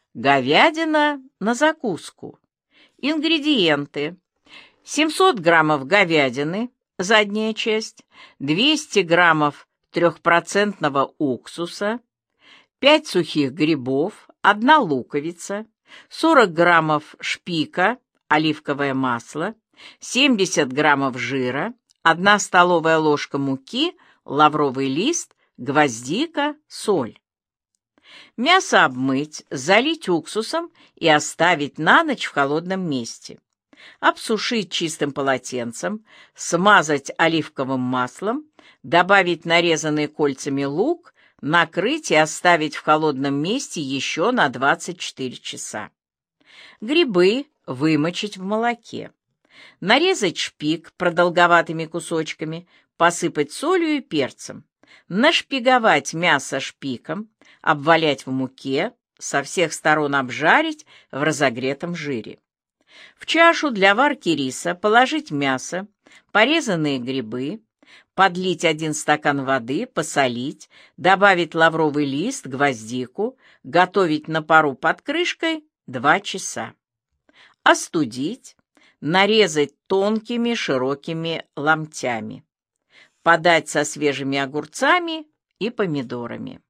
Говядина на закуску. Ингредиенты: 700 граммов говядины, задняя часть, 200 граммов 3% уксуса, 5 сухих грибов, 1 луковица, 40 граммов шпика, оливковое масло, 70 граммов жира, 1 столовая ложка муки, лавровый лист, гвоздика, соль. Мясо обмыть, залить уксусом и оставить на ночь в холодном месте. Обсушить чистым полотенцем, смазать оливковым маслом, добавить нарезанный кольцами лук, накрыть и оставить в холодном месте еще на 24 часа. Грибы вымочить в молоке. Нарезать шпик продолговатыми кусочками, посыпать солью и перцем. Нашпиговать мясо шпиком, обвалять в муке, со всех сторон обжарить в разогретом жире. В чашу для варки риса положить мясо, порезанные грибы, подлить 1 стакан воды, посолить, добавить лавровый лист, гвоздику, готовить на пару под крышкой 2 часа. Остудить, нарезать тонкими широкими ломтями. Подать со свежими огурцами и помидорами.